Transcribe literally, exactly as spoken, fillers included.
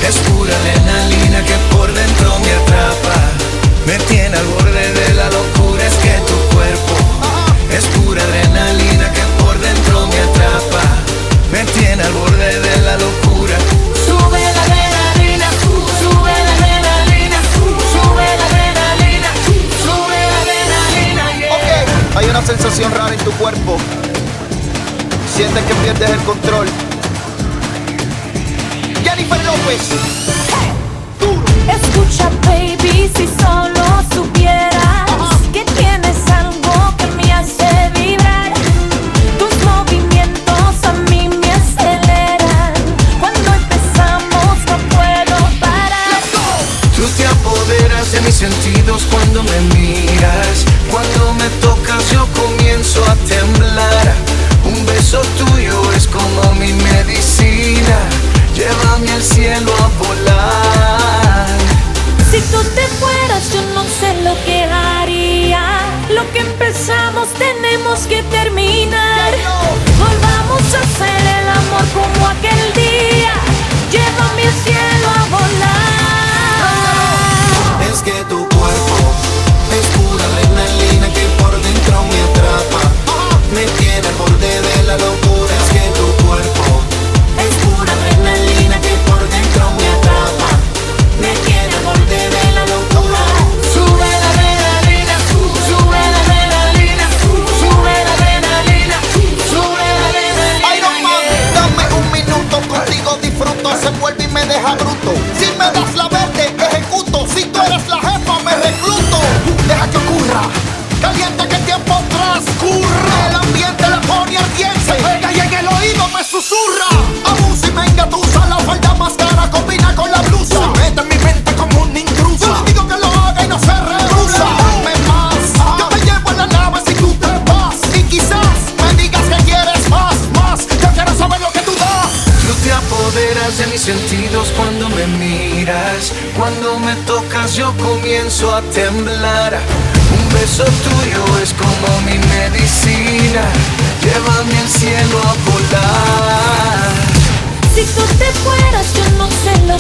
Es pura adrenalina que por dentro me atrapa. Me tiene al borde de la locura, es que tu cuerpo es pura adrenalina que por dentro me atrapa. Me tiene al borde de la locura. Sube la adrenalina, sube la adrenalina, sube la adrenalina, sube la adrenalina, yeah. Ok, hay una sensación rara en tu cuerpo. Sientes que pierdes el control. Jennifer López. Duro. Escucha, baby, si solo supieras uh-huh. que tienes algo que me hace vibrar. Tus movimientos a mí me aceleran. Cuando empezamos no puedo parar. Let's go. Tú te apoderas de mis sentidos cuando me miras. Cuando me tocas yo comienzo a temblar. Un beso tuyo es como mi medicina. Llévame al cielo a volar. Si tú te fueras yo no sé lo que haría. Lo que empezamos tenemos que terminar. Volvamos a hacer el amor como aquel día. Llévame al cielo a volar. Es que tu cuerpo es pura adrenalina que por dentro me atrapa. Me tiene al borde de la locura. Es que tu cuerpo es pura adrenalina que por dentro me atrapa. Me tiene al borde de la locura. Sube la adrenalina, sube la adrenalina, sube la adrenalina, sube la adrenalina. Iron Man, dame un minuto, contigo disfruto. Se vuelve y me deja bruto. Si me das la verde, ejecuto. Si tú eres la jefa, me recluto. Deja que ocurra, caliente que el tiempo transcurra. El ambiente la pone ardiente, pega y en el oído me susurra. Abusa y me engatusa, la falda más cara combina con la blusa. Se mete en mi mente como una intrusa. Yo le digo que lo haga y no se rehúsa. Dame más, yo te llevo en la nave si tú te vas. Y quizás me digas que quieres más, más. Yo quiero saber lo que tú das. Tú te apoderas de mis sentidos cuando me miras. Cuando me tocas yo comienzo a temblar. Un beso tuyo es como mi medicina. Llévame al cielo a volar. Si tú te fueras yo no sé lo